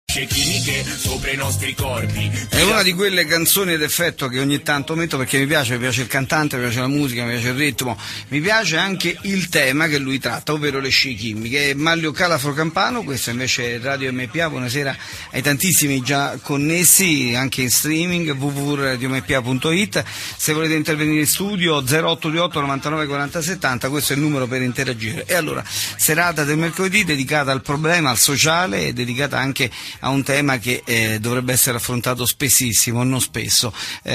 chimiche sopra i nostri corpi. È una di quelle canzoni d'effetto che ogni tanto metto perché mi piace il cantante, mi piace la musica, mi piace il ritmo, mi piace anche il tema che lui tratta, ovvero le scie chimiche. Maglio Calafro Campano, questo invece è Radio MPA, buonasera ai tantissimi già connessi anche in streaming, www.radiompa.it. Se volete intervenire in studio 0828 99 40 70, questo è il numero per interagire. E allora, serata del mercoledì dedicata al problema, al sociale, e dedicata anche a un tema che dovrebbe essere affrontato spessissimo, non spesso.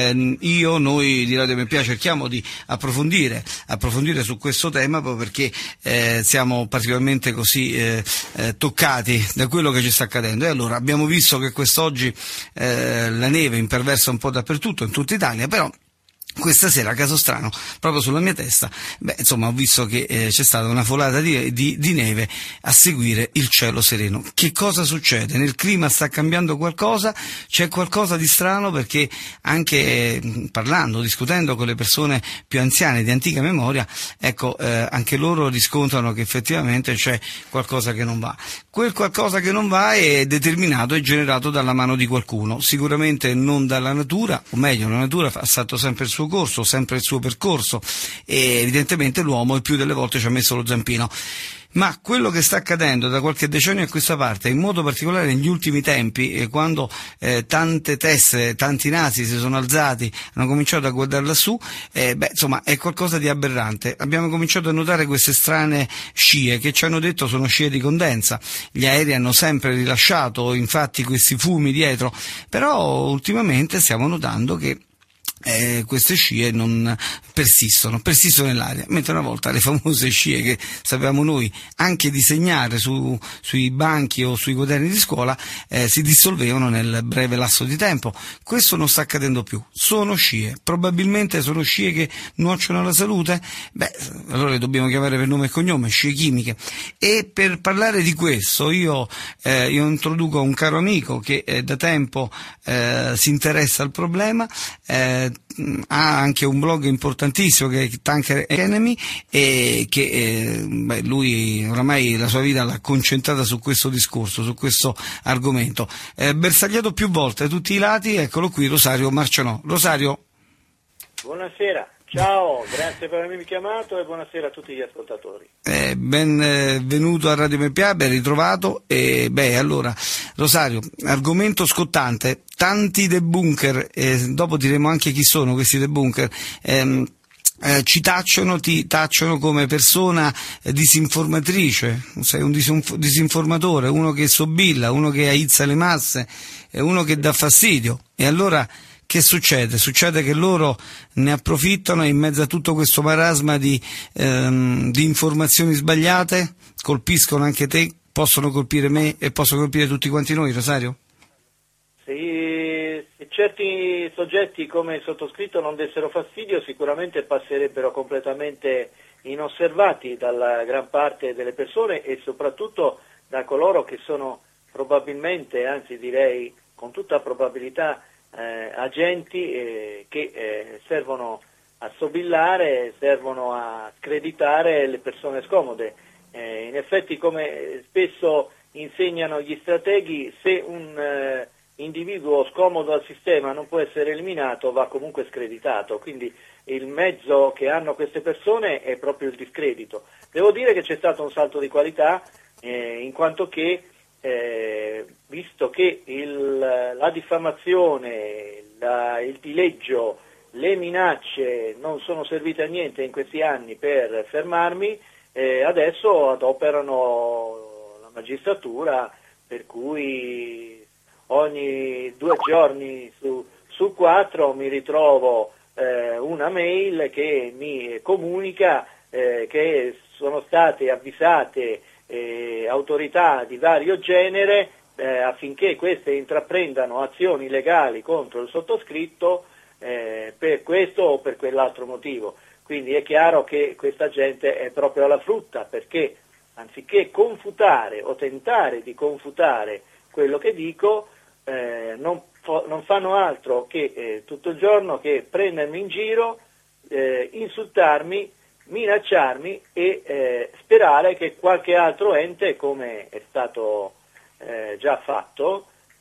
Noi di Radio MPA cerchiamo di approfondire su questo tema proprio perché siamo particolarmente così toccati da quello che ci sta accadendo. E allora abbiamo visto che quest'oggi la neve imperversa un po' dappertutto, in tutta Italia, però questa sera, a caso strano, proprio sulla mia testa, ho visto che c'è stata una folata di neve a seguire il cielo sereno. Che cosa succede? Nel clima sta cambiando qualcosa? C'è qualcosa di strano, perché anche discutendo con le persone più anziane di antica memoria, anche loro riscontrano che effettivamente c'è qualcosa che non va. Quel qualcosa che non va è determinato e generato dalla mano di qualcuno, sicuramente non dalla natura, o meglio, la natura ha fatto sempre il suo corso, sempre il suo percorso, e evidentemente l'uomo il più delle volte ci ha messo lo zampino. Ma quello che sta accadendo da qualche decennio a questa parte, in modo particolare negli ultimi tempi, quando tante teste, tanti nasi si sono alzati, hanno cominciato a guardare lassù, è qualcosa di aberrante. Abbiamo cominciato a notare queste strane scie che ci hanno detto sono scie di condensa. Gli aerei hanno sempre rilasciato infatti questi fumi dietro, però ultimamente stiamo notando che queste scie non persistono nell'aria, mentre una volta le famose scie che sapevamo noi anche disegnare sui banchi o sui quaderni di scuola si dissolvevano nel breve lasso di tempo. Questo non sta accadendo più, sono scie, probabilmente sono scie che nuociono alla salute, allora le dobbiamo chiamare per nome e cognome, scie chimiche. E per parlare di questo io introduco un caro amico che da tempo si interessa al problema, ha anche un blog importantissimo che è Tanker Enemy, e che lui oramai la sua vita l'ha concentrata su questo discorso, su questo argomento, bersagliato più volte da tutti i lati. Eccolo qui, Rosario Marcianò. Rosario, buonasera. Ciao, grazie per avermi chiamato e buonasera a tutti gli ascoltatori. Benvenuto a Radio MPA, ben ritrovato. Allora, Rosario, argomento scottante, tanti debunker, dopo diremo anche chi sono questi debunker, ti tacciono come persona disinformatrice, sei un disinformatore, uno che sobilla, uno che aizza le masse, uno che dà fastidio. E allora che succede? Succede che loro ne approfittano e in mezzo a tutto questo marasma di informazioni sbagliate colpiscono anche te, possono colpire me e possono colpire tutti quanti noi, Rosario? Se certi soggetti come il sottoscritto non dessero fastidio, sicuramente passerebbero completamente inosservati dalla gran parte delle persone e soprattutto da coloro che sono probabilmente, anzi direi con tutta probabilità, agenti che servono a sobillare, servono a screditare le persone scomode. In effetti, come spesso insegnano gli strateghi, se un individuo scomodo al sistema non può essere eliminato, va comunque screditato, quindi il mezzo che hanno queste persone è proprio il discredito. Devo dire che c'è stato un salto di qualità, in quanto che visto che la diffamazione, il dileggio, le minacce non sono servite a niente in questi anni per fermarmi, adesso adoperano la magistratura, per cui ogni 2 giorni su 4 mi ritrovo una mail che mi comunica che sono state avvisate autorità di vario genere affinché queste intraprendano azioni legali contro il sottoscritto per questo o per quell'altro motivo. Quindi è chiaro che questa gente è proprio alla frutta, perché anziché confutare o tentare di confutare quello che dico, non fanno altro che tutto il giorno che prendermi in giro, insultarmi, minacciarmi e sperare che qualche altro ente, come è stato già fatto,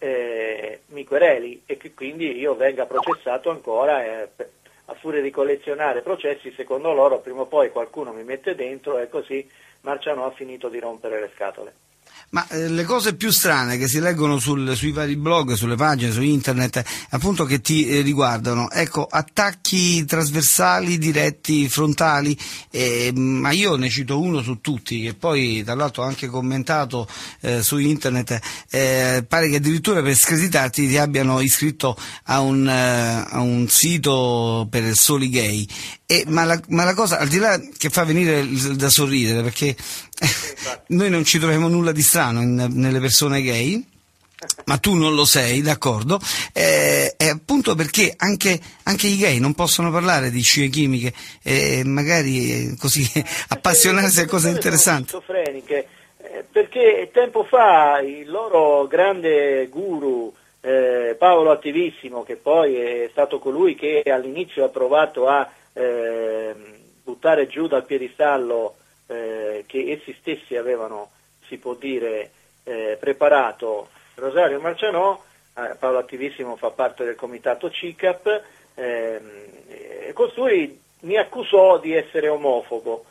mi quereli e che quindi io venga processato ancora, a furia di collezionare processi, secondo loro prima o poi qualcuno mi mette dentro e così Marcianò ha finito di rompere le scatole. Ma le cose più strane che si leggono sui vari blog, sulle pagine, su internet, appunto, che ti riguardano, ecco, attacchi trasversali, diretti, frontali, ma io ne cito uno su tutti, che poi tra l'altro ho anche commentato su internet, pare che addirittura per screditarti ti abbiano iscritto a un sito per soli gay. Ma la cosa, al di là che fa venire da sorridere, perché noi non ci troviamo nulla di strano nelle persone gay, ma tu non lo sei, d'accordo, è appunto perché anche i gay non possono parlare di scie chimiche e magari così appassionarsi a cose interessanti. Schizofreniche, perché tempo fa il loro grande guru Paolo Attivissimo, che poi è stato colui che all'inizio ha provato a buttare giù dal piedistallo che essi stessi avevano, si può dire, preparato Rosario Marcianò. Paolo Attivissimo fa parte del comitato CICAP, e costui mi accusò di essere omofobo.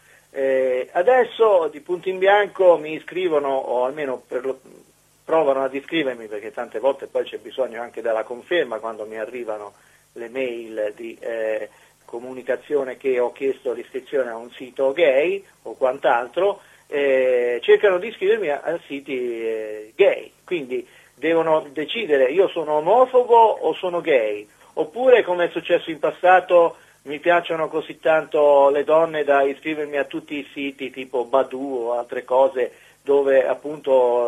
Adesso di punto in bianco mi iscrivono, o almeno provano ad iscrivermi, perché tante volte poi c'è bisogno anche della conferma quando mi arrivano le mail di comunicazione che ho chiesto l'iscrizione a un sito gay o quant'altro, cercano di iscrivermi a siti gay, quindi devono decidere: io sono omofobo o sono gay, oppure, come è successo in passato, mi piacciono così tanto le donne da iscrivermi a tutti i siti tipo Badoo o altre cose dove appunto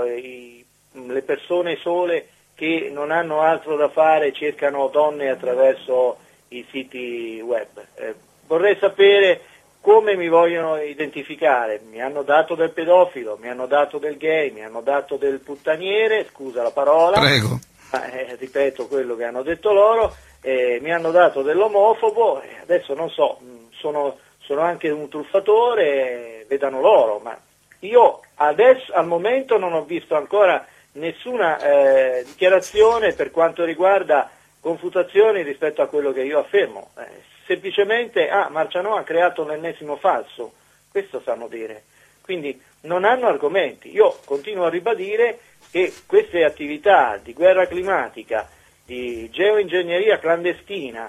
le persone sole che non hanno altro da fare cercano donne attraverso i siti web. Vorrei sapere come mi vogliono identificare. Mi hanno dato del pedofilo, mi hanno dato del gay, mi hanno dato del puttaniere, scusa la parola. Prego. Ripeto quello che hanno detto loro, mi hanno dato dell'omofobo, adesso non so, sono anche un truffatore, vedano loro, ma io adesso al momento non ho visto ancora nessuna dichiarazione per quanto riguarda confutazioni rispetto a quello che io affermo. Semplicemente Marcianò ha creato l'ennesimo falso, questo sanno dire, quindi non hanno argomenti. Io continuo a ribadire che queste attività di guerra climatica, di geoingegneria clandestina,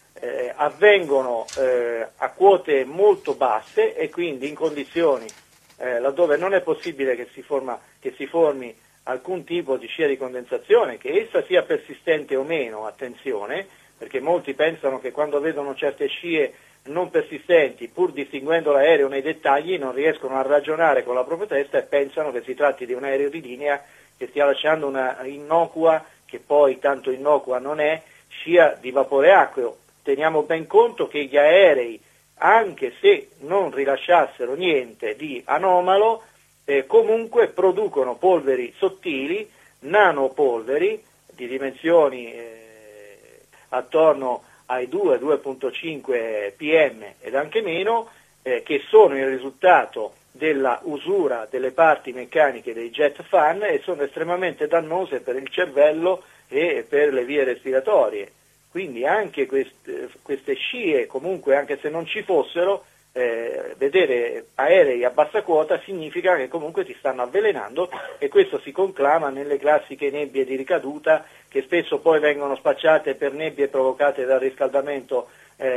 avvengono a quote molto basse e quindi in condizioni laddove non è possibile che si formi alcun tipo di scia di condensazione, che essa sia persistente o meno, attenzione, perché molti pensano che quando vedono certe scie non persistenti, pur distinguendo l'aereo nei dettagli, non riescono a ragionare con la propria testa e pensano che si tratti di un aereo di linea che stia lasciando una innocua, che poi tanto innocua non è, scia di vapore acqueo. Teniamo ben conto che gli aerei, anche se non rilasciassero niente di anomalo, comunque producono polveri sottili, nanopolveri di dimensioni attorno ai 2,5 pm ed anche meno, che sono il risultato della usura delle parti meccaniche dei jet fan e sono estremamente dannose per il cervello e per le vie respiratorie. Quindi anche queste scie, comunque, anche se non ci fossero, vedere aerei a bassa quota significa che comunque si stanno avvelenando, e questo si conclama nelle classiche nebbie di ricaduta che spesso poi vengono spacciate per nebbie provocate dal riscaldamento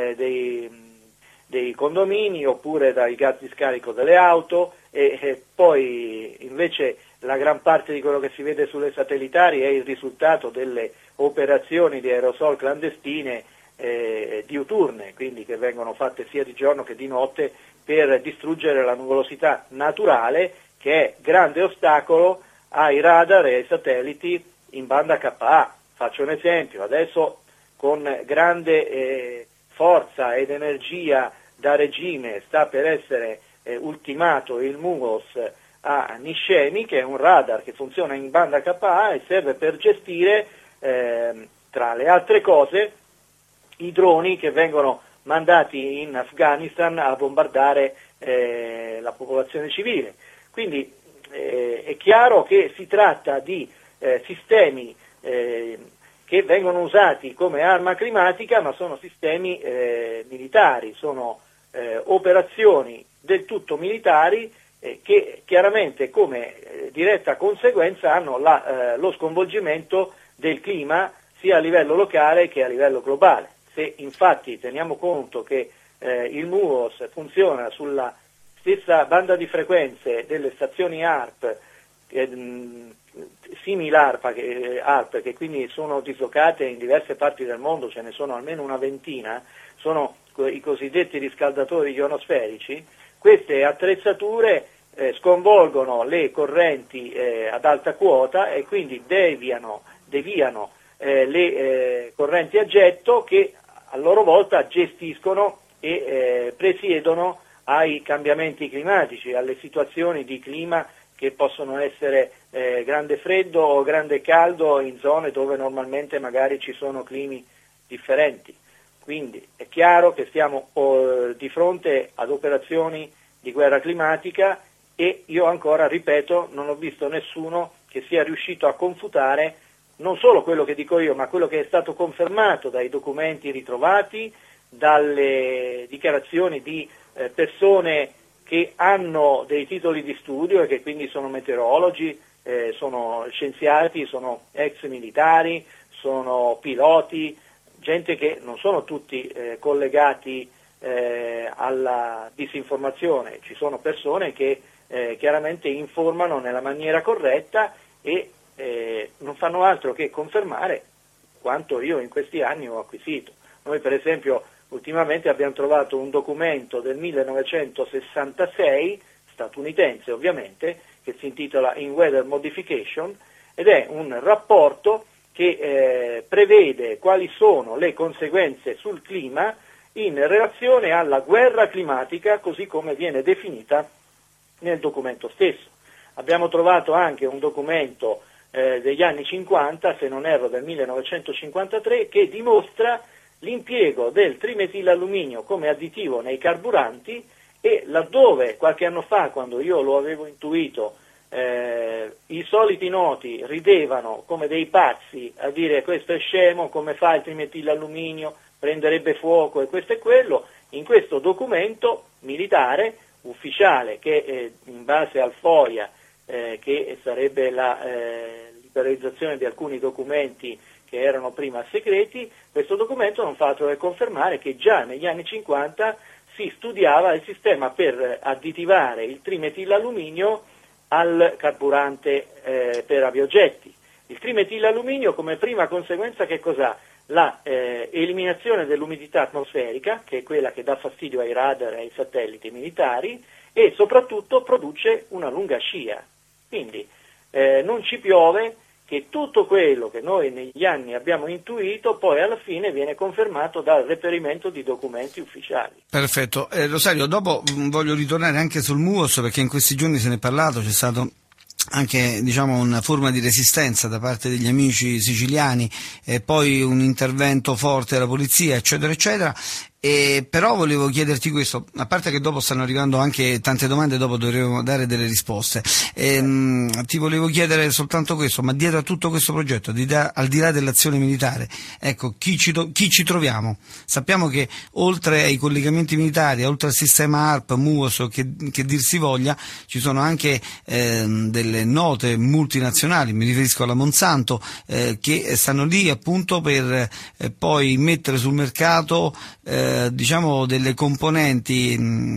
dei condomini oppure dai gas di scarico delle auto, e poi invece la gran parte di quello che si vede sulle satellitari è il risultato delle operazioni di aerosol clandestine diuturne, quindi che vengono fatte sia di giorno che di notte per distruggere la nuvolosità naturale, che è grande ostacolo ai radar e ai satelliti in banda KA. Faccio un esempio: adesso con grande forza ed energia da regime sta per essere ultimato il MUOS a Niscemi, che è un radar che funziona in banda KA e serve per gestire, tra le altre cose, i droni che vengono mandati in Afghanistan a bombardare la popolazione civile. Quindi è chiaro che si tratta di sistemi che vengono usati come arma climatica, ma sono sistemi militari, sono operazioni del tutto militari che chiaramente come diretta conseguenza hanno lo sconvolgimento del clima sia a livello locale che a livello globale. Se infatti teniamo conto che il MUOS funziona sulla stessa banda di frequenze delle stazioni ARP, simili ARP, che quindi sono dislocate in diverse parti del mondo, ce ne sono almeno una ventina, sono i cosiddetti riscaldatori ionosferici. Queste attrezzature sconvolgono le correnti ad alta quota e quindi deviano le correnti a getto che a loro volta gestiscono e presiedono ai cambiamenti climatici, alle situazioni di clima che possono essere grande freddo o grande caldo in zone dove normalmente magari ci sono climi differenti. Quindi è chiaro che stiamo di fronte ad operazioni di guerra climatica e io ancora, ripeto, non ho visto nessuno che sia riuscito a confutare non solo quello che dico io, ma quello che è stato confermato dai documenti ritrovati, dalle dichiarazioni di persone che hanno dei titoli di studio e che quindi sono meteorologi, sono scienziati, sono ex militari, sono piloti, gente che non sono tutti collegati alla disinformazione, ci sono persone che chiaramente informano nella maniera corretta e non fanno altro che confermare quanto io in questi anni ho acquisito. Noi per esempio ultimamente abbiamo trovato un documento del 1966, statunitense ovviamente, che si intitola In Weather Modification ed è un rapporto che prevede quali sono le conseguenze sul clima in relazione alla guerra climatica così come viene definita nel documento stesso. Abbiamo trovato anche un documento degli anni 50, se non erro del 1953, che dimostra l'impiego del trimetilalluminio come additivo nei carburanti e laddove qualche anno fa, quando io lo avevo intuito, i soliti noti ridevano come dei pazzi a dire questo è scemo, come fa il trimetilalluminio, prenderebbe fuoco e questo e quello, in questo documento militare ufficiale che in base al FOIA, che sarebbe la liberalizzazione di alcuni documenti che erano prima segreti, questo documento non fa altro che confermare che già negli anni 50 si studiava il sistema per additivare il trimetilalluminio al carburante per aviogetti. Il trimetilalluminio come prima conseguenza che cos'ha? La eliminazione dell'umidità atmosferica, che è quella che dà fastidio ai radar e ai satelliti militari, e soprattutto produce una lunga scia. Quindi non ci piove, che tutto quello che noi negli anni abbiamo intuito poi alla fine viene confermato dal reperimento di documenti ufficiali. Perfetto. Rosario, dopo voglio ritornare anche sul MUOS perché in questi giorni se ne è parlato, c'è stato anche una forma di resistenza da parte degli amici siciliani e poi un intervento forte della polizia eccetera eccetera. Però volevo chiederti questo, a parte che dopo stanno arrivando anche tante domande, dopo dovremo dare delle risposte, ti volevo chiedere soltanto questo, ma dietro a tutto questo progetto, al di là dell'azione militare, ecco, chi ci troviamo? Sappiamo che oltre ai collegamenti militari, oltre al sistema ARP, MUOS, che dir si voglia, ci sono anche delle note multinazionali, mi riferisco alla Monsanto, che stanno lì appunto per poi mettere sul mercato delle componenti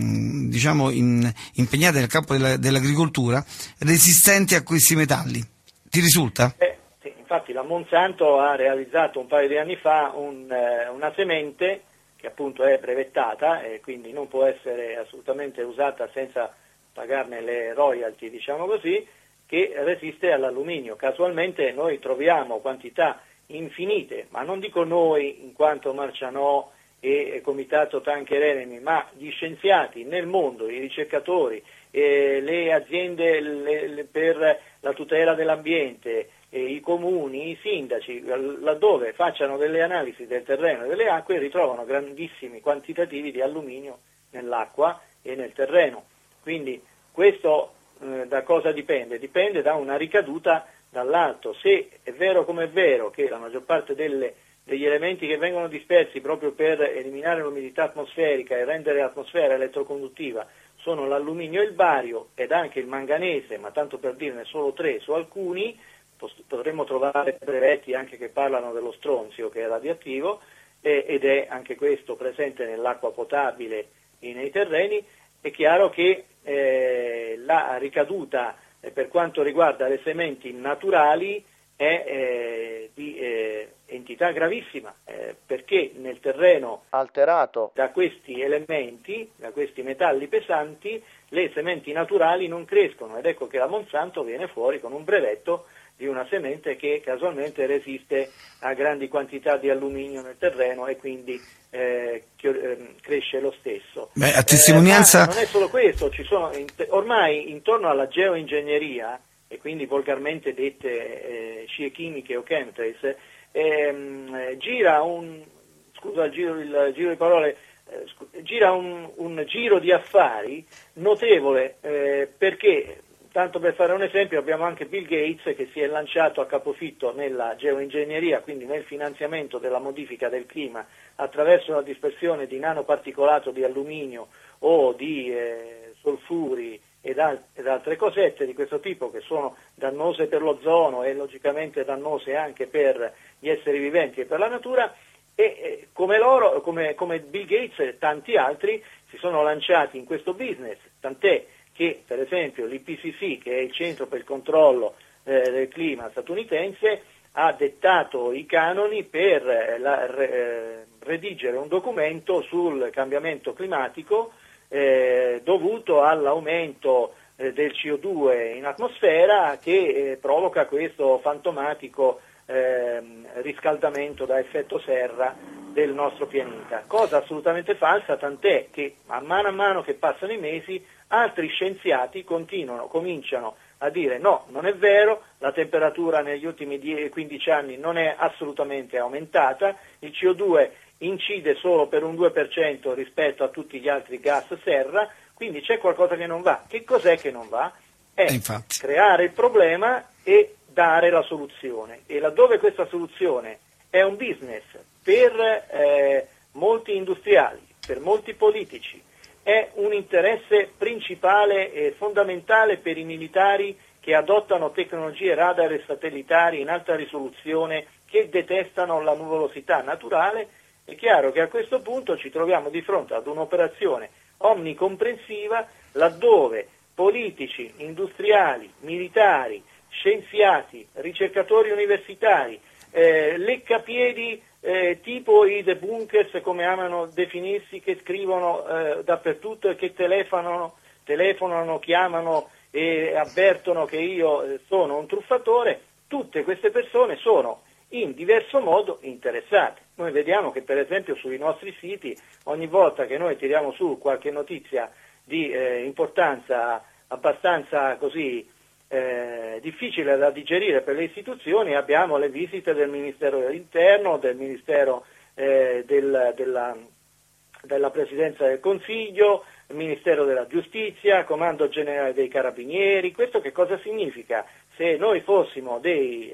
impegnate nel campo dell'agricoltura resistenti a questi metalli. Ti risulta? Sì, infatti la Monsanto ha realizzato un paio di anni fa una semente che appunto è brevettata e quindi non può essere assolutamente usata senza pagarne le royalty, diciamo così, che resiste all'alluminio. Casualmente noi troviamo quantità infinite, ma non dico noi in quanto Marcianò e Comitato Tancher Enemy, ma gli scienziati nel mondo, i ricercatori, le aziende per la tutela dell'ambiente, i comuni, i sindaci, laddove facciano delle analisi del terreno e delle acque ritrovano grandissimi quantitativi di alluminio nell'acqua e nel terreno. Quindi questo da cosa dipende? Dipende da una ricaduta dall'alto. Se è vero come è vero che la maggior parte degli elementi che vengono dispersi proprio per eliminare l'umidità atmosferica e rendere l'atmosfera elettroconduttiva sono l'alluminio e il bario ed anche il manganese, ma tanto per dirne solo 3 su alcuni, potremmo trovare brevetti anche che parlano dello stronzio, che è radioattivo, ed è anche questo presente nell'acqua potabile e nei terreni. È chiaro che la ricaduta per quanto riguarda le sementi naturali è di entità gravissima, perché nel terreno alterato da questi elementi, da questi metalli pesanti, le sementi naturali non crescono, ed ecco che la Monsanto viene fuori con un brevetto di una semente che casualmente resiste a grandi quantità di alluminio nel terreno e quindi cresce lo stesso. Beh, a testimonianza... Ma non è solo questo, ci sono ormai intorno alla geoingegneria, e quindi volgarmente dette scie chimiche o chemtrails, gira un giro di affari notevole, perché, tanto per fare un esempio, abbiamo anche Bill Gates che si è lanciato a capofitto nella geoingegneria, quindi nel finanziamento della modifica del clima attraverso la dispersione di nanoparticolato di alluminio o di solfuri ed altre cosette di questo tipo che sono dannose per l'ozono e logicamente dannose anche per gli esseri viventi e per la natura, e come Bill Gates e tanti altri si sono lanciati in questo business, tant'è che per esempio l'IPCC, che è il centro per il controllo del clima statunitense, ha dettato i canoni per redigere un documento sul cambiamento climatico dovuto all'aumento del CO2 in atmosfera che provoca questo fantomatico riscaldamento da effetto serra del nostro pianeta, cosa assolutamente falsa, tant'è che a mano che passano i mesi altri scienziati cominciano a dire no, non è vero, la temperatura negli ultimi 15 anni non è assolutamente aumentata, il CO2 incide solo per un 2% rispetto a tutti gli altri gas serra, quindi c'è qualcosa che non va. Che cos'è che non va? È creare il problema e dare la soluzione, e laddove questa soluzione è un business per molti industriali, per molti politici, è un interesse principale e fondamentale per i militari che adottano tecnologie radar e satellitari in alta risoluzione che detestano la nuvolosità naturale, è chiaro che a questo punto ci troviamo di fronte ad un'operazione omnicomprensiva laddove politici, industriali, militari, scienziati, ricercatori universitari, leccapiedi tipo i debunkers, come amano definirsi, che scrivono dappertutto e che telefonano, chiamano e avvertono che io sono un truffatore, tutte queste persone sono in diverso modo interessate. Noi vediamo che per esempio sui nostri siti ogni volta che noi tiriamo su qualche notizia di importanza abbastanza così difficile da digerire per le istituzioni, abbiamo le visite del Ministero dell'Interno, del Ministero della Presidenza del Consiglio, il Ministero della Giustizia, Comando Generale dei Carabinieri. Questo che cosa significa? Se noi fossimo dei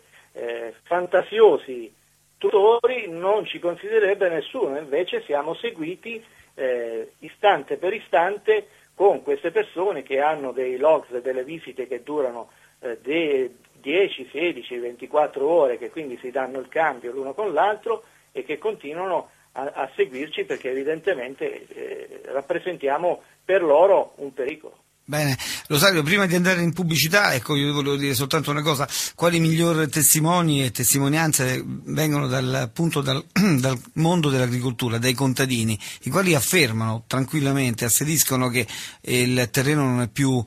fantasiosi tutori non ci considererebbe nessuno, invece siamo seguiti istante per istante con queste persone che hanno dei logs, delle visite che durano 10, 16, 24 ore, che quindi si danno il cambio l'uno con l'altro e che continuano a seguirci perché evidentemente rappresentiamo per loro un pericolo. Bene, Rosario, prima di andare in pubblicità, ecco, io volevo dire soltanto una cosa: quali migliori testimoni e testimonianze vengono dal mondo dell'agricoltura, dai contadini, i quali affermano tranquillamente, asseriscono che il terreno non è più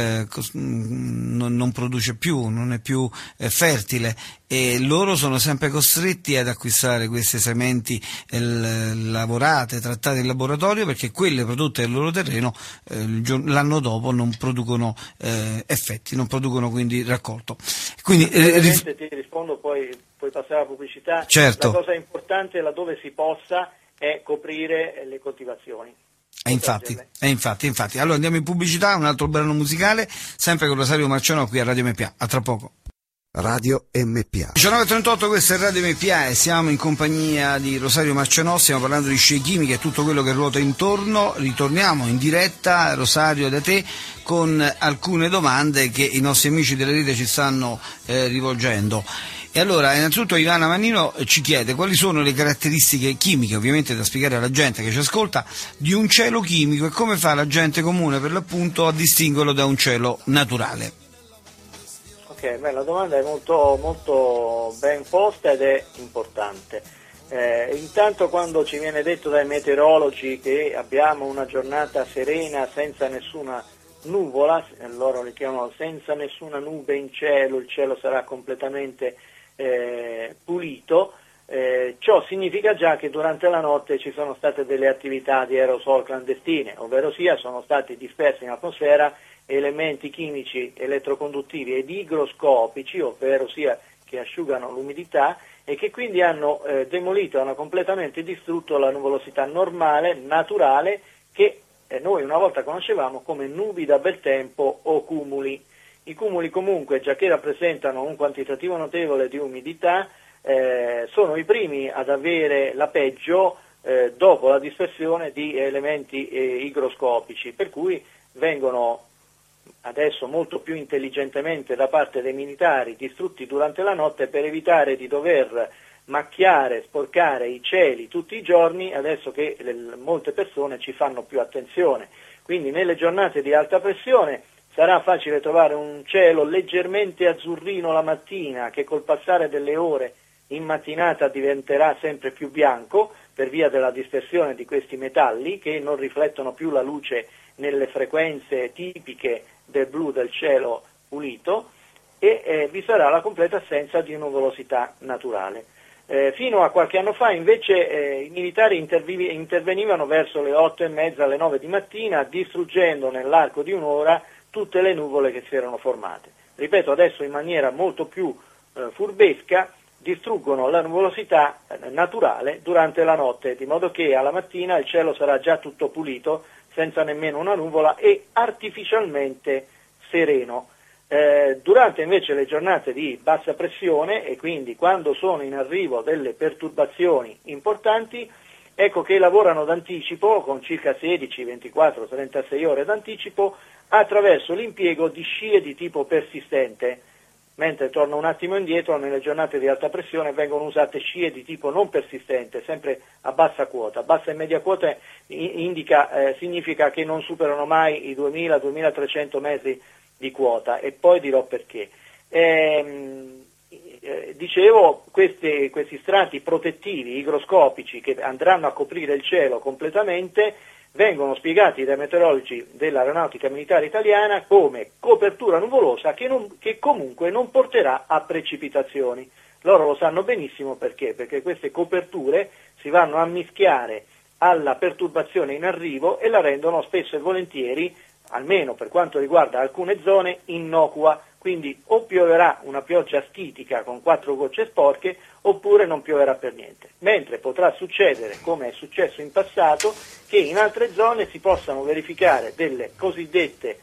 non produce più, non è più fertile, e loro sono sempre costretti ad acquistare queste sementi lavorate, trattate in laboratorio, perché quelle prodotte dal loro terreno l'anno dopo non producono effetti, non producono quindi raccolto. Quindi ti rispondo, poi passare alla pubblicità. Certo. La cosa importante laddove si possa è coprire le coltivazioni. E infatti. Allora andiamo in pubblicità, un altro brano musicale, sempre con Rosario Marciano qui a Radio MPA. A tra poco. Radio MPA. 19:38, questo è Radio MPA e siamo in compagnia di Rosario Marcianò, stiamo parlando di scie chimiche e tutto quello che ruota intorno. Ritorniamo in diretta, Rosario, da te, con alcune domande che i nostri amici della rete ci stanno rivolgendo. E allora, innanzitutto Ivana Mannino ci chiede quali sono le caratteristiche chimiche, ovviamente da spiegare alla gente che ci ascolta, di un cielo chimico e come fa la gente comune per l'appunto a distinguerlo da un cielo naturale. Ok, la domanda è molto ben posta ed è importante. Intanto, quando ci viene detto dai meteorologi che abbiamo una giornata serena senza nessuna nuvola, loro li chiamano senza nessuna nube in cielo, il cielo sarà completamente pulito, ciò significa già che durante la notte ci sono state delle attività di aerosol clandestine, ovvero sia sono stati dispersi in atmosfera elementi chimici elettroconduttivi ed igroscopici, ovvero sia che asciugano l'umidità e che quindi hanno demolito, hanno completamente distrutto la nuvolosità normale, naturale, che noi una volta conoscevamo come nubi da bel tempo o cumuli. I cumuli comunque, già che rappresentano un quantitativo notevole di umidità, sono i primi ad avere la peggio dopo la dispersione di elementi igroscopici, per cui vengono adesso molto più intelligentemente da parte dei militari distrutti durante la notte per evitare di dover macchiare, sporcare i cieli tutti i giorni, adesso che molte persone ci fanno più attenzione. Quindi nelle giornate di alta pressione sarà facile trovare un cielo leggermente azzurrino la mattina, che col passare delle ore in mattinata diventerà sempre più bianco per via della dispersione di questi metalli che non riflettono più la luce nelle frequenze tipiche del blu del cielo pulito, e vi sarà la completa assenza di nuvolosità naturale. Fino a qualche anno fa invece i militari intervenivano verso le 8:30, alle 9 di mattina, distruggendo nell'arco di un'ora tutte le nuvole che si erano formate. Ripeto, adesso in maniera molto più furbesca distruggono la nuvolosità naturale durante la notte, di modo che alla mattina il cielo sarà già tutto pulito, senza nemmeno una nuvola e artificialmente sereno. Durante invece le giornate di bassa pressione, e quindi quando sono in arrivo delle perturbazioni importanti, ecco che lavorano d'anticipo, con circa 16, 24, 36 ore d'anticipo, attraverso l'impiego di scie di tipo persistente. Mentre, torno un attimo indietro, nelle giornate di alta pressione vengono usate scie di tipo non persistente, sempre a bassa quota. Bassa e media quota significa che non superano mai i 2000-2300 metri di quota, e poi dirò perché. Dicevo, questi strati protettivi igroscopici che andranno a coprire il cielo completamente vengono spiegati dai meteorologi dell'Aeronautica Militare Italiana come copertura nuvolosa che comunque non porterà a precipitazioni. Loro lo sanno benissimo perché queste coperture si vanno a mischiare alla perturbazione in arrivo e la rendono spesso e volentieri, almeno per quanto riguarda alcune zone, innocua. Quindi o pioverà una pioggia schitica con 4 gocce sporche oppure non pioverà per niente. Mentre potrà succedere, come è successo in passato, che in altre zone si possano verificare delle cosiddette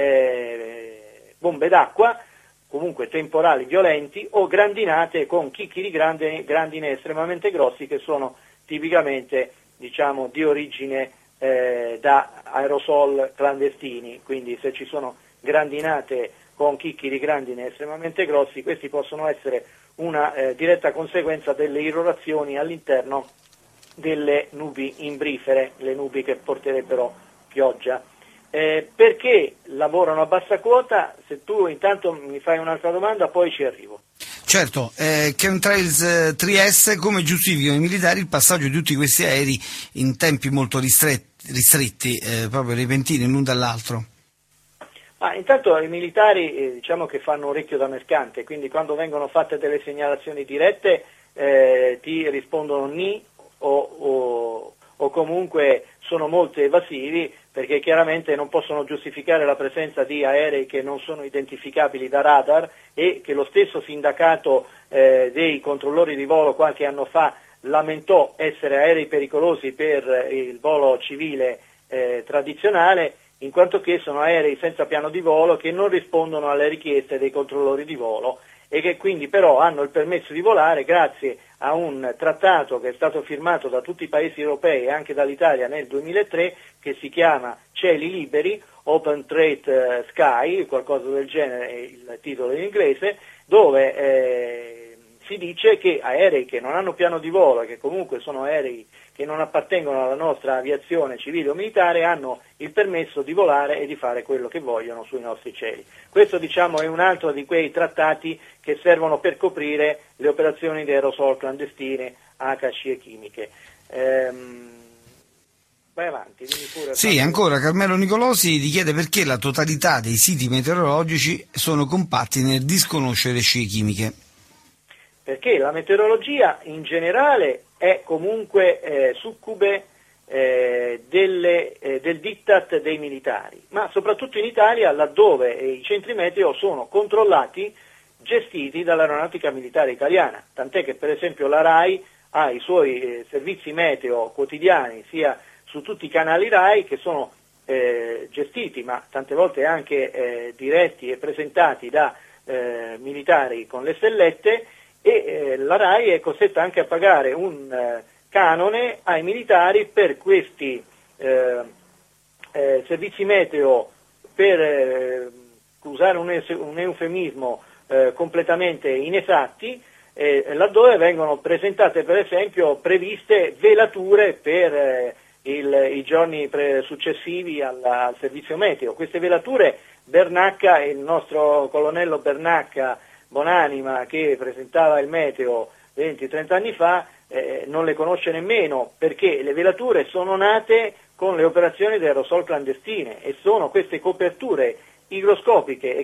bombe d'acqua, comunque temporali violenti, o grandinate con chicchi di grandine estremamente grossi che sono tipicamente, diciamo, di origine da aerosol clandestini. Quindi se ci sono grandinate con chicchi di grandine estremamente grossi, questi possono essere una diretta conseguenza delle irrorazioni all'interno delle nubi imbrifere, le nubi che porterebbero pioggia. Perché lavorano a bassa quota? Se tu intanto mi fai un'altra domanda, poi ci arrivo. Certo, Chemtrails Trieste, come giustificano i militari il passaggio di tutti questi aerei in tempi molto ristretti, proprio repentini l'un dall'altro? Intanto i militari diciamo che fanno orecchio da mercante, quindi quando vengono fatte delle segnalazioni dirette ti rispondono ni o comunque sono molto evasivi, perché chiaramente non possono giustificare la presenza di aerei che non sono identificabili da radar e che lo stesso sindacato dei controllori di volo qualche anno fa lamentò essere aerei pericolosi per il volo civile tradizionale, in quanto che sono aerei senza piano di volo che non rispondono alle richieste dei controllori di volo e che quindi però hanno il permesso di volare grazie a un trattato che è stato firmato da tutti i paesi europei e anche dall'Italia nel 2003, che si chiama Cieli Liberi, Open Trade Sky, qualcosa del genere è il titolo in inglese, dove si dice che aerei che non hanno piano di volo e che comunque sono aerei che non appartengono alla nostra aviazione civile o militare hanno il permesso di volare e di fare quello che vogliono sui nostri cieli. Questo, diciamo, è un altro di quei trattati che servono per coprire le operazioni di aerosol clandestine, AHC e chimiche. Vai avanti, dimmi pure. Sì, ancora Carmelo Nicolosi ti chiede perché la totalità dei siti meteorologici sono compatti nel disconoscere scie chimiche. Perché la meteorologia in generale è comunque succube del diktat dei militari, ma soprattutto in Italia, laddove i centri meteo sono controllati, gestiti dall'aeronautica militare italiana, tant'è che per esempio la RAI ha i suoi servizi meteo quotidiani sia su tutti i canali RAI che sono gestiti, ma tante volte anche diretti e presentati da militari con le stellette, e la RAI è costretta anche a pagare un canone ai militari per questi servizi meteo, per usare un eufemismo completamente inesatti, laddove vengono presentate per esempio previste velature per i giorni successivi al servizio meteo. Queste velature Bernacca, il nostro colonnello Bernacca Bonanima, che presentava il meteo 20-30 anni fa, non le conosce nemmeno, perché le velature sono nate con le operazioni di aerosol clandestine e sono queste coperture igroscopiche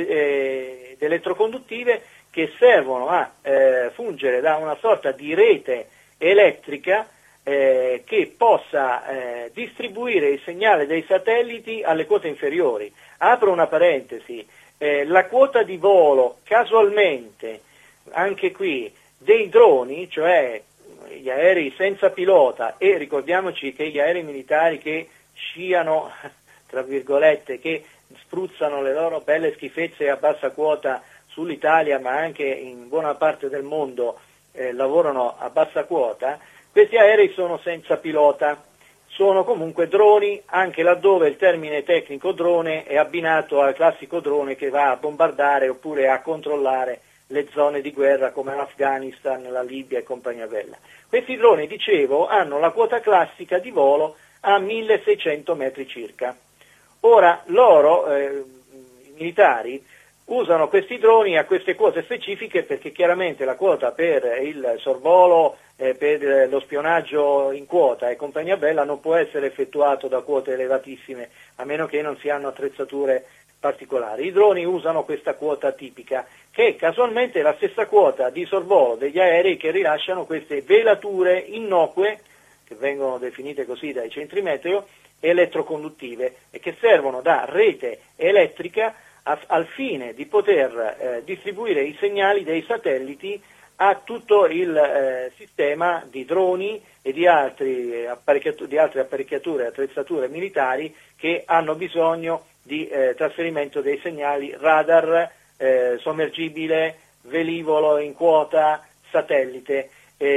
ed elettroconduttive che servono a fungere da una sorta di rete elettrica che possa distribuire il segnale dei satelliti alle quote inferiori. Apro una parentesi, la quota di volo casualmente, anche qui, dei droni, cioè gli aerei senza pilota, e ricordiamoci che gli aerei militari che sciano, tra virgolette, che spruzzano le loro belle schifezze a bassa quota sull'Italia, ma anche in buona parte del mondo lavorano a bassa quota, questi aerei sono senza pilota, sono comunque droni, anche laddove il termine tecnico drone è abbinato al classico drone che va a bombardare oppure a controllare le zone di guerra come l'Afghanistan, la Libia e compagnia bella. Questi droni, dicevo, hanno la quota classica di volo a 1600 metri circa. Ora loro, i militari, usano questi droni a queste quote specifiche perché chiaramente la quota per il sorvolo, per lo spionaggio in quota e compagnia bella non può essere effettuato da quote elevatissime, a meno che non si hanno attrezzature particolari. I droni usano questa quota tipica, che è casualmente la stessa quota di sorvolo degli aerei che rilasciano queste velature innocue, che vengono definite così dai centri meteo, elettroconduttive, e che servono da rete elettrica al fine di poter distribuire i segnali dei satelliti a tutto il sistema di droni e di altre apparecchiature e attrezzature militari che hanno bisogno di trasferimento dei segnali radar, sommergibile, velivolo in quota, satellite.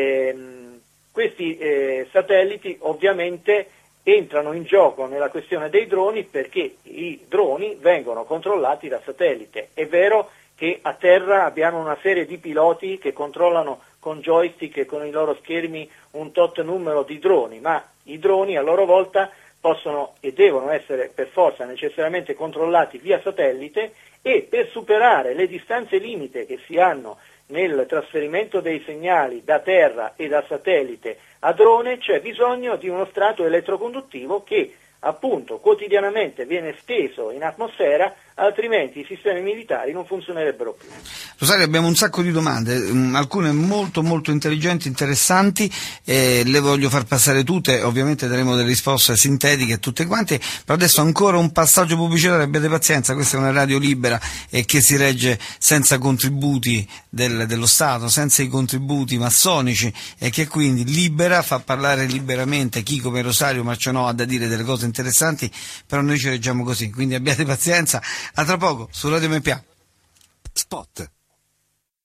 Questi satelliti ovviamente entrano in gioco nella questione dei droni perché i droni vengono controllati da satellite. È vero che a terra abbiamo una serie di piloti che controllano con joystick e con i loro schermi un tot numero di droni, ma i droni a loro volta possono e devono essere per forza necessariamente controllati via satellite, e per superare le distanze limite che si hanno nel trasferimento dei segnali da terra e da satellite a drone c'è bisogno di uno strato elettroconduttivo che appunto quotidianamente viene steso in atmosfera, altrimenti i sistemi militari non funzionerebbero più. Rosario, abbiamo un sacco di domande, alcune molto molto intelligenti, interessanti, le voglio far passare tutte, ovviamente daremo delle risposte sintetiche tutte quante, però adesso ancora un passaggio pubblicitario, abbiate pazienza, questa è una radio libera e che si regge senza contributi dello Stato, senza i contributi massonici, e che quindi libera, fa parlare liberamente chi come Rosario Marcianò ha da dire delle cose interessanti, però noi ci reggiamo così, quindi abbiate pazienza. A tra poco su Radio MPA. Spot.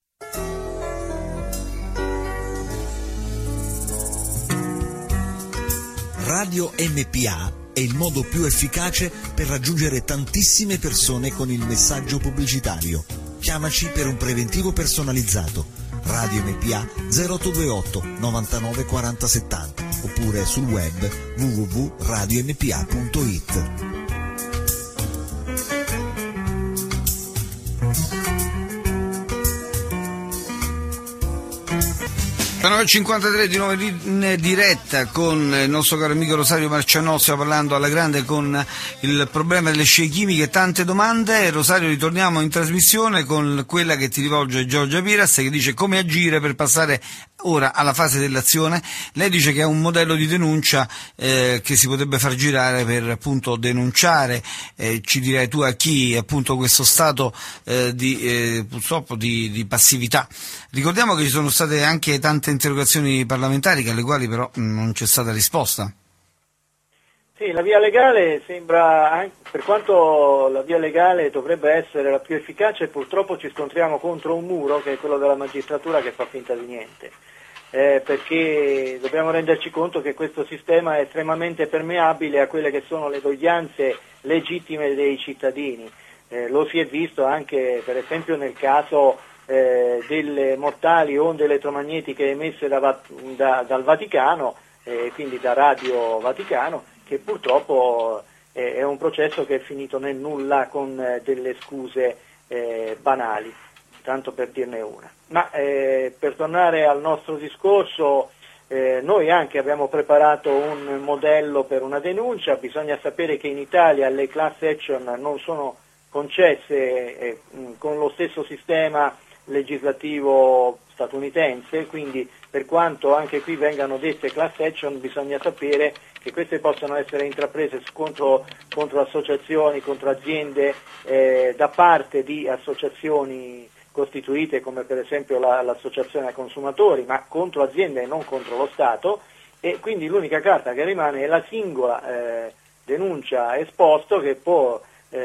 Radio MPA è il modo più efficace per raggiungere tantissime persone con il messaggio pubblicitario. Chiamaci per un preventivo personalizzato. Radio MPA 0828 99 40 70 oppure sul web www.radiompa.it. Sono 9.53 di nuovo in diretta con il nostro caro amico Rosario Marcianò. Stiamo parlando alla grande con il problema delle scie chimiche, tante domande. Rosario, ritorniamo in trasmissione con quella che ti rivolge Giorgia Piras, che dice come agire per passare ora alla fase dell'azione. Lei dice che è un modello di denuncia che si potrebbe far girare per appunto denunciare, ci direi tu, a chi appunto questo stato purtroppo di passività. Ricordiamo che ci sono state anche tante interrogazioni parlamentari alle quali però non c'è stata risposta. Sì, la via legale sembra, per quanto la via legale dovrebbe essere la più efficace, purtroppo ci scontriamo contro un muro che è quello della magistratura, che fa finta di niente, perché dobbiamo renderci conto che questo sistema è estremamente permeabile a quelle che sono le doglianze legittime dei cittadini. Lo si è visto anche per esempio nel caso delle mortali onde elettromagnetiche emesse dal Vaticano, quindi da Radio Vaticano, che purtroppo è un processo che è finito nel nulla con delle scuse banali, tanto per dirne una. Ma per tornare al nostro discorso, noi anche abbiamo preparato un modello per una denuncia. Bisogna sapere che in Italia le class action non sono concesse con lo stesso sistema legislativo statunitense, quindi per quanto anche qui vengano dette class action, bisogna sapere che queste possono essere intraprese contro associazioni, contro aziende, da parte di associazioni costituite come per esempio l'associazione ai consumatori, ma contro aziende e non contro lo Stato, e quindi l'unica carta che rimane è la singola denuncia esposto che può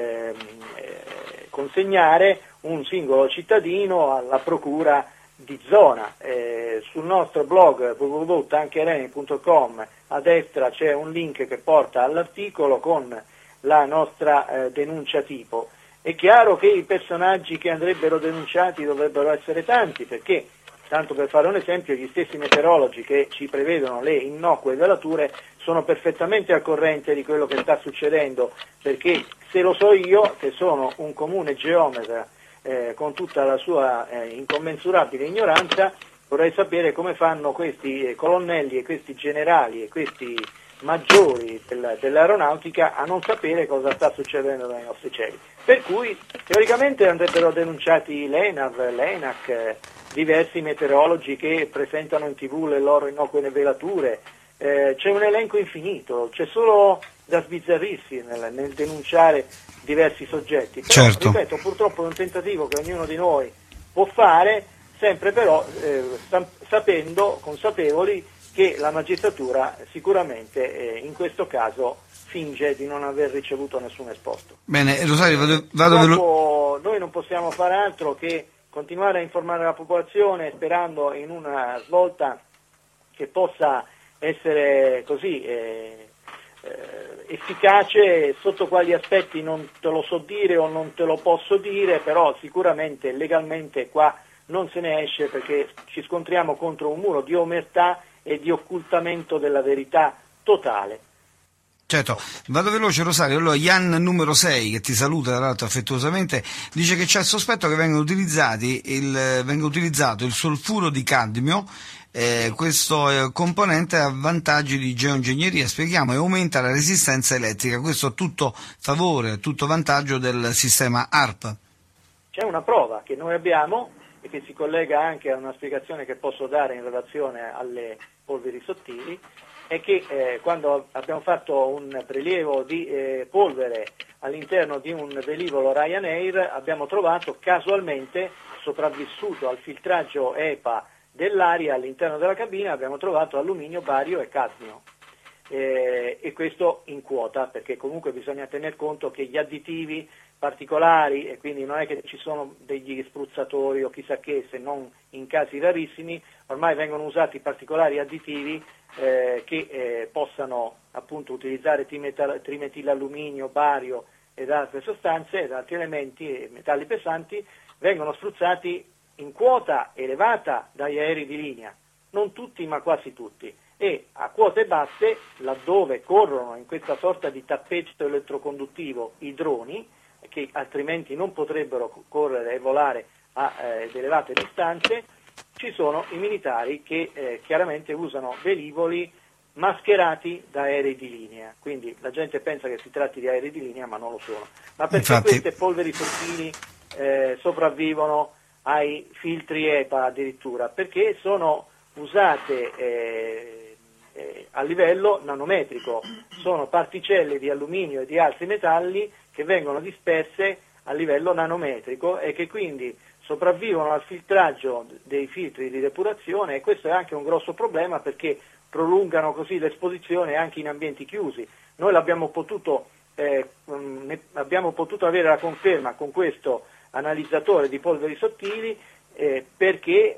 consegnare un singolo cittadino alla procura di zona. Sul nostro blog www.tanchereni.com a destra c'è un link che porta all'articolo con la nostra denuncia tipo. È chiaro che i personaggi che andrebbero denunciati dovrebbero essere tanti, perché, tanto per fare un esempio, gli stessi meteorologi che ci prevedono le innocue velature sono perfettamente al corrente di quello che sta succedendo, perché se lo so io, che sono un comune geometra con tutta la sua incommensurabile ignoranza, vorrei sapere come fanno questi colonnelli e questi generali e questi maggiori dell'aeronautica a non sapere cosa sta succedendo nei nostri cieli. Per cui teoricamente andrebbero denunciati l'ENAV, l'ENAC, diversi meteorologi che presentano in TV le loro innocue velature. C'è un elenco infinito, c'è solo da sbizzarrirsi nel denunciare diversi soggetti. Però, certo, ripeto, purtroppo è un tentativo che ognuno di noi può fare, sempre però sapendo, consapevoli che la magistratura sicuramente in questo caso finge di non aver ricevuto nessun esposto. Bene, Rosario, noi non possiamo fare altro che continuare a informare la popolazione sperando in una svolta che possa essere così efficace. Sotto quali aspetti non te lo so dire o non te lo posso dire, però sicuramente legalmente qua non se ne esce, perché ci scontriamo contro un muro di omertà e di occultamento della verità totale. Certo, vado veloce Rosario. Allora Ian numero 6, che ti saluta tra l'altro affettuosamente, dice che c'è il sospetto che venga utilizzato il solfuro di cadmio, questo componente ha vantaggi di geoingegneria, spieghiamo, e aumenta la resistenza elettrica. Questo a tutto favore, a tutto vantaggio del sistema ARP. C'è una prova che noi abbiamo e che si collega anche a una spiegazione che posso dare in relazione alle polveri sottili, è che quando abbiamo fatto un prelievo di polvere all'interno di un velivolo Ryanair abbiamo trovato casualmente, sopravvissuto al filtraggio EPA dell'aria all'interno della cabina, abbiamo trovato alluminio, bario e cadmio. E questo in quota, perché comunque bisogna tener conto che gli additivi particolari, e quindi non è che ci sono degli spruzzatori o chissà che, se non in casi rarissimi, ormai vengono usati particolari additivi che possano appunto utilizzare trimetilalluminio, bario ed altre sostanze ed altri elementi e metalli pesanti, vengono spruzzati in quota elevata dagli aerei di linea, non tutti ma quasi tutti, e a quote basse, laddove corrono in questa sorta di tappeto elettroconduttivo i droni, che altrimenti non potrebbero correre e volare ad elevate distanze, ci sono i militari che chiaramente usano velivoli mascherati da aerei di linea, quindi la gente pensa che si tratti di aerei di linea ma non lo sono. Ma perché Infatti, queste polveri sottili sopravvivono ai filtri EPA addirittura? Perché sono usate a livello nanometrico, sono particelle di alluminio e di altri metalli che vengono disperse a livello nanometrico e che quindi sopravvivono al filtraggio dei filtri di depurazione, e questo è anche un grosso problema perché prolungano così l'esposizione anche in ambienti chiusi. Noi abbiamo potuto avere la conferma con questo analizzatore di polveri sottili perché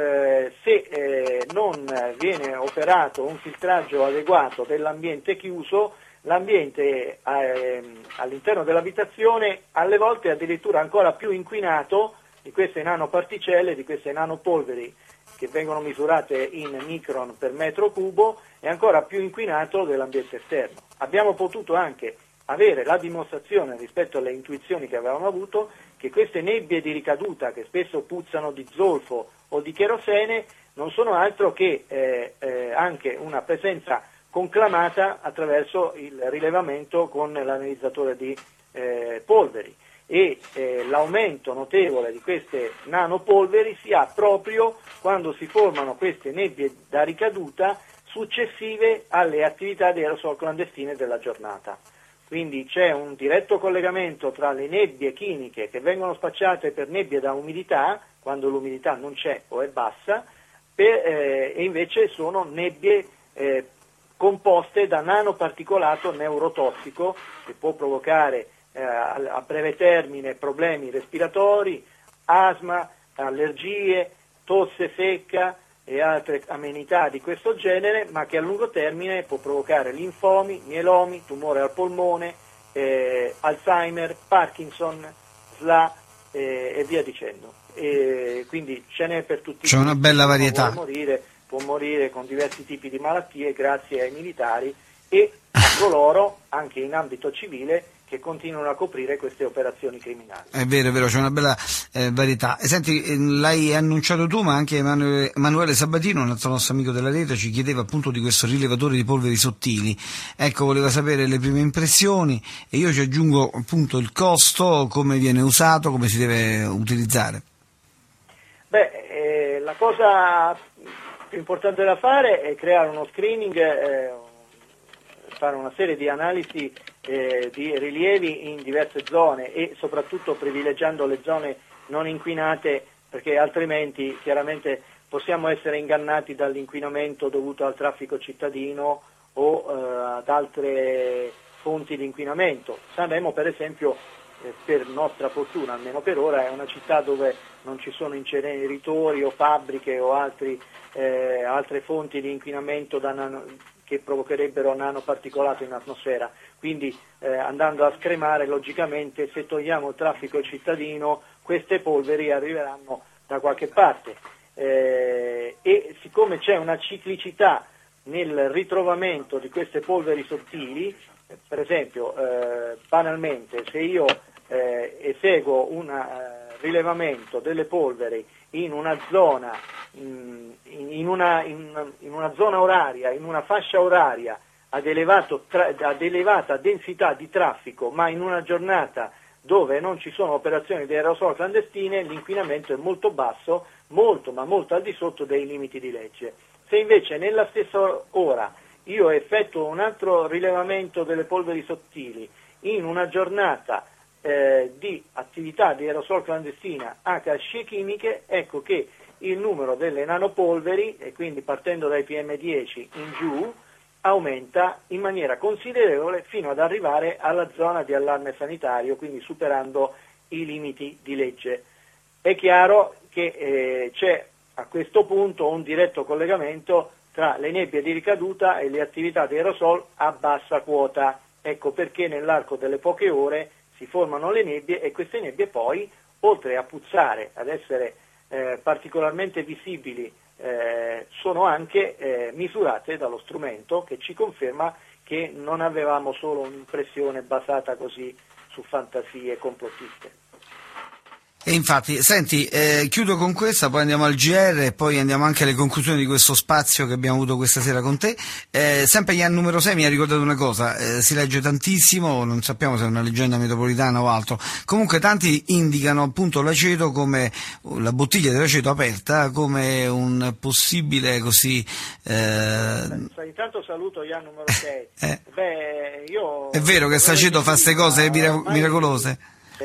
se non viene operato un filtraggio adeguato dell'ambiente chiuso, l'ambiente all'interno dell'abitazione alle volte è addirittura ancora più inquinato di queste nanoparticelle, di queste nanopolveri che vengono misurate in micron per metro cubo, è ancora più inquinato dell'ambiente esterno. Abbiamo potuto anche avere la dimostrazione rispetto alle intuizioni che avevamo avuto che queste nebbie di ricaduta, che spesso puzzano di zolfo o di cherosene, non sono altro che anche una presenza conclamata attraverso il rilevamento con l'analizzatore di polveri, e l'aumento notevole di queste nanopolveri si ha proprio quando si formano queste nebbie da ricaduta successive alle attività di aerosol clandestine della giornata. Quindi c'è un diretto collegamento tra le nebbie chimiche che vengono spacciate per nebbie da umidità, quando l'umidità non c'è o è bassa, e invece sono nebbie composte da nanoparticolato neurotossico che può provocare a breve termine problemi respiratori, asma, allergie, tosse secca e altre amenità di questo genere, ma che a lungo termine può provocare linfomi, mielomi, tumore al polmone, Alzheimer, Parkinson, SLA e via dicendo. Quindi ce n'è per tutti. C'è una bella varietà. Può morire con diversi tipi di malattie grazie ai militari e a coloro, anche in ambito civile, che continuano a coprire queste operazioni criminali. È vero, c'è una bella varietà. E senti, l'hai annunciato tu, ma anche Emanuele Sabatino, un altro nostro amico della rete, ci chiedeva appunto di questo rilevatore di polveri sottili. Ecco, voleva sapere le prime impressioni, e io ci aggiungo appunto il costo, come viene usato, come si deve utilizzare. La cosa più importante da fare è creare uno screening, fare una serie di analisi di rilievi in diverse zone e soprattutto privilegiando le zone non inquinate, perché altrimenti chiaramente possiamo essere ingannati dall'inquinamento dovuto al traffico cittadino o ad altre fonti di inquinamento. Sanremo per esempio, per nostra fortuna, almeno per ora, è una città dove non ci sono inceneritori o fabbriche o altre fonti di inquinamento che provocherebbero nanoparticolato in atmosfera, quindi andando a scremare logicamente, se togliamo il traffico cittadino, queste polveri arriveranno da qualche parte e siccome c'è una ciclicità nel ritrovamento di queste polveri sottili, per esempio banalmente se io eseguo un rilevamento delle polveri in una zona in una zona oraria, in una fascia oraria ad elevata densità di traffico, ma in una giornata dove non ci sono operazioni di aerosol clandestine, l'inquinamento è molto basso, molto ma molto al di sotto dei limiti di legge. Se invece nella stessa ora io effettuo un altro rilevamento delle polveri sottili in una giornata di attività di aerosol clandestina a scie chimiche, ecco che il numero delle nanopolveri, e quindi partendo dai PM10 in giù, aumenta in maniera considerevole fino ad arrivare alla zona di allarme sanitario, quindi superando i limiti di legge. È chiaro che c'è a questo punto un diretto collegamento tra le nebbie di ricaduta e le attività di aerosol a bassa quota. Ecco perché nell'arco delle poche ore si formano le nebbie, e queste nebbie poi, oltre a puzzare, ad essere particolarmente visibili, sono anche misurate dallo strumento, che ci conferma che non avevamo solo un'impressione basata così su fantasie complottiste. E infatti, senti, chiudo con questa, poi andiamo al GR e poi andiamo anche alle conclusioni di questo spazio che abbiamo avuto questa sera con te. Sempre Ian numero 6 mi ha ricordato una cosa, si legge tantissimo, non sappiamo se è una leggenda metropolitana o altro, comunque tanti indicano appunto l'aceto, come la bottiglia dell'aceto aperta, come un possibile così... Intanto saluto Ian numero 6. Io... È vero che questo aceto fa queste cose miracolose?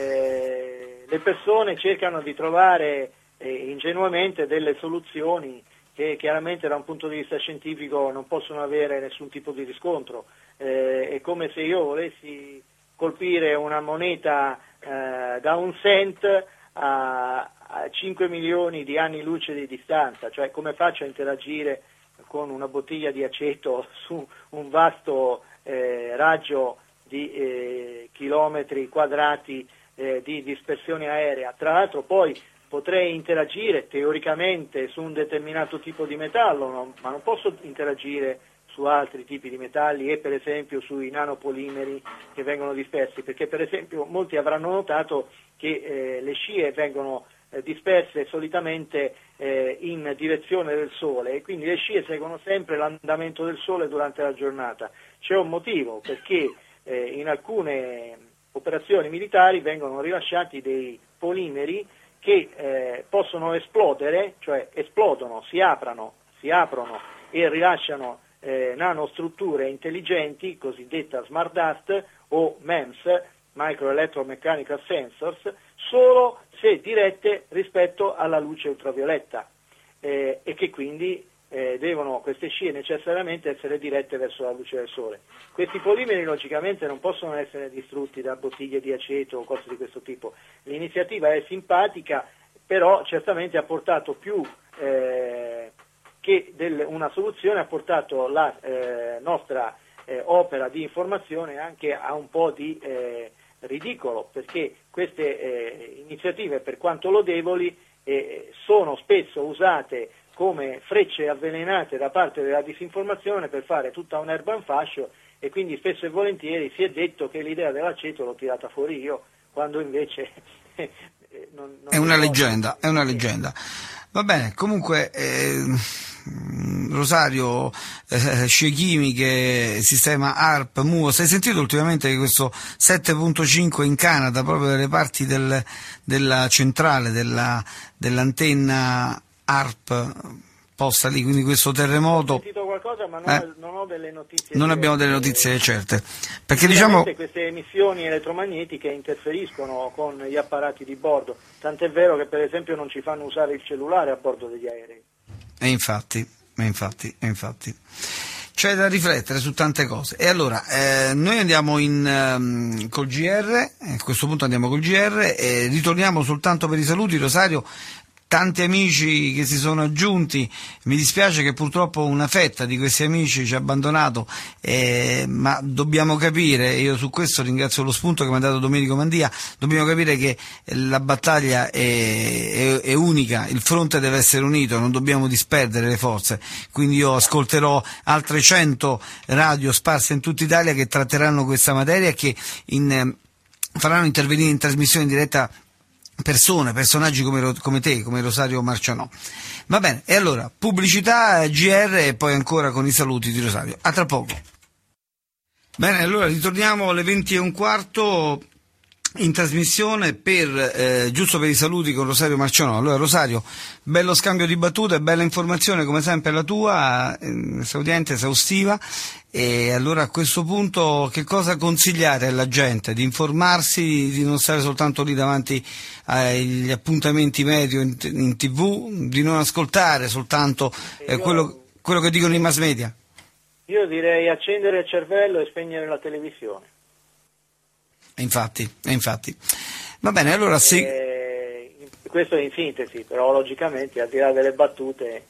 Le persone cercano di trovare ingenuamente delle soluzioni che chiaramente da un punto di vista scientifico non possono avere nessun tipo di riscontro. È come se io volessi colpire una moneta da 1 cent a 5 milioni di anni luce di distanza, cioè come faccio a interagire con una bottiglia di aceto su un vasto raggio di chilometri quadrati di dispersione aerea. Tra l'altro poi potrei interagire teoricamente su un determinato tipo di metallo, ma non posso interagire su altri tipi di metalli e per esempio sui nanopolimeri che vengono dispersi, perché per esempio molti avranno notato che le scie vengono disperse solitamente in direzione del Sole, e quindi le scie seguono sempre l'andamento del Sole durante la giornata. C'è un motivo, perché in alcune operazioni militari vengono rilasciati dei polimeri che possono esplodere, cioè esplodono, si aprono e rilasciano nanostrutture intelligenti, cosiddetta smart dust o MEMS, Microelectromechanical Sensors, solo se dirette rispetto alla luce ultravioletta, e che quindi devono queste scie necessariamente essere dirette verso la luce del Sole. Questi polimeri logicamente non possono essere distrutti da bottiglie di aceto o cose di questo tipo. L'iniziativa è simpatica, però certamente ha portato più che una soluzione, ha portato la nostra opera di informazione anche a un po' di ridicolo, perché queste iniziative, per quanto lodevoli, sono spesso usate come frecce avvelenate da parte della disinformazione per fare tutta un'erba in fascio, e quindi spesso e volentieri si è detto che l'idea dell'aceto l'ho tirata fuori io, quando invece non è una leggenda, è una leggenda. Va bene, comunque Rosario, scie chimiche, sistema ARP, MUOS, hai sentito ultimamente che questo 7.5 in Canada, proprio dalle parti della centrale dell'antenna ARP posta lì, quindi questo terremoto? Ho sentito qualcosa, ma non ho delle notizie. Non abbiamo delle notizie certe, perché diciamo queste emissioni elettromagnetiche interferiscono con gli apparati di bordo, tant'è vero che per esempio non ci fanno usare il cellulare a bordo degli aerei. E infatti. C'è da riflettere su tante cose. E allora, noi andiamo col GR, a questo punto andiamo col GR e ritorniamo soltanto per i saluti. Rosario, tanti amici che si sono aggiunti, mi dispiace che purtroppo una fetta di questi amici ci ha abbandonato, ma dobbiamo capire, io su questo ringrazio lo spunto che mi ha dato Domenico Mandia, dobbiamo capire che la battaglia è unica, il fronte deve essere unito, non dobbiamo disperdere le forze, quindi io ascolterò altre 100 radio sparse in tutta Italia che tratteranno questa materia e che faranno intervenire in trasmissione in diretta personaggi come te, come Rosario Marcianò. Va bene, e allora pubblicità, GR e poi ancora con i saluti di Rosario. A tra poco. Bene, allora ritorniamo alle 20:15 in trasmissione giusto per i saluti con Rosario Marcianò. Allora Rosario, bello scambio di battute, bella informazione come sempre la tua, esauriente, esaustiva. E allora a questo punto che cosa consigliare alla gente? Di informarsi, di non stare soltanto lì davanti agli appuntamenti meteo in TV, di non ascoltare soltanto quello che dicono i mass media? Io direi accendere il cervello e spegnere la televisione. E infatti. Va bene, allora questo in sintesi, però logicamente al di là delle battute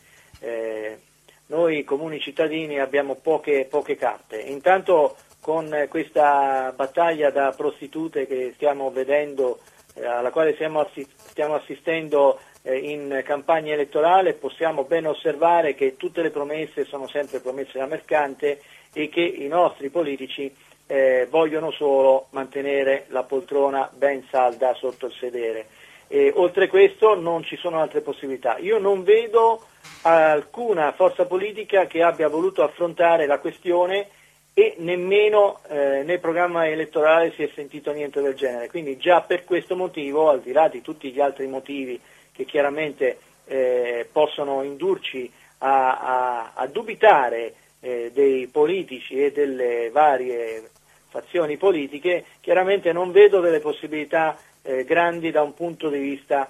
noi comuni cittadini abbiamo poche carte. Intanto con questa battaglia da prostitute che stiamo vedendo, alla quale stiamo assistendo in campagna elettorale, possiamo ben osservare che tutte le promesse sono sempre promesse da mercante e che i nostri politici vogliono solo mantenere la poltrona ben salda sotto il sedere. Oltre questo non ci sono altre possibilità. Io non vedo alcuna forza politica che abbia voluto affrontare la questione e nemmeno nel programma elettorale si è sentito niente del genere. Quindi già per questo motivo, al di là di tutti gli altri motivi che chiaramente possono indurci a dubitare dei politici e delle varie fazioni politiche, chiaramente non vedo delle possibilità grandi da un punto di vista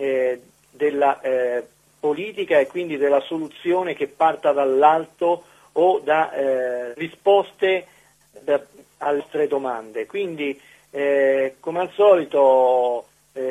della politica e quindi della soluzione che parta dall'alto o da risposte alle nostre domande. Quindi come al solito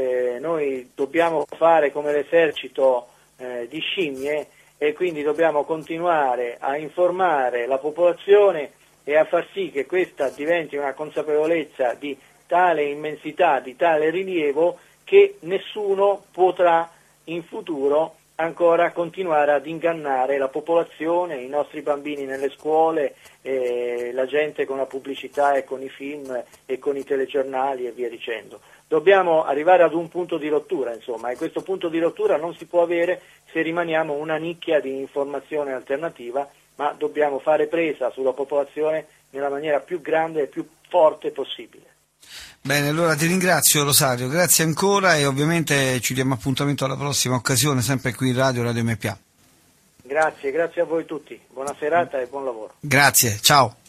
noi dobbiamo fare come l'esercito di scimmie e quindi dobbiamo continuare a informare la popolazione e a far sì che questa diventi una consapevolezza di tale immensità, di tale rilievo, che nessuno potrà in futuro ancora continuare ad ingannare la popolazione, i nostri bambini nelle scuole, la gente con la pubblicità e con i film e con i telegiornali e via dicendo. Dobbiamo arrivare ad un punto di rottura, insomma, e questo punto di rottura non si può avere se rimaniamo una nicchia di informazione alternativa, ma dobbiamo fare presa sulla popolazione nella maniera più grande e più forte possibile. Bene, allora ti ringrazio Rosario, grazie ancora e ovviamente ci diamo appuntamento alla prossima occasione, sempre qui in Radio MPA. Grazie a voi tutti, buona serata e buon lavoro. Grazie, ciao.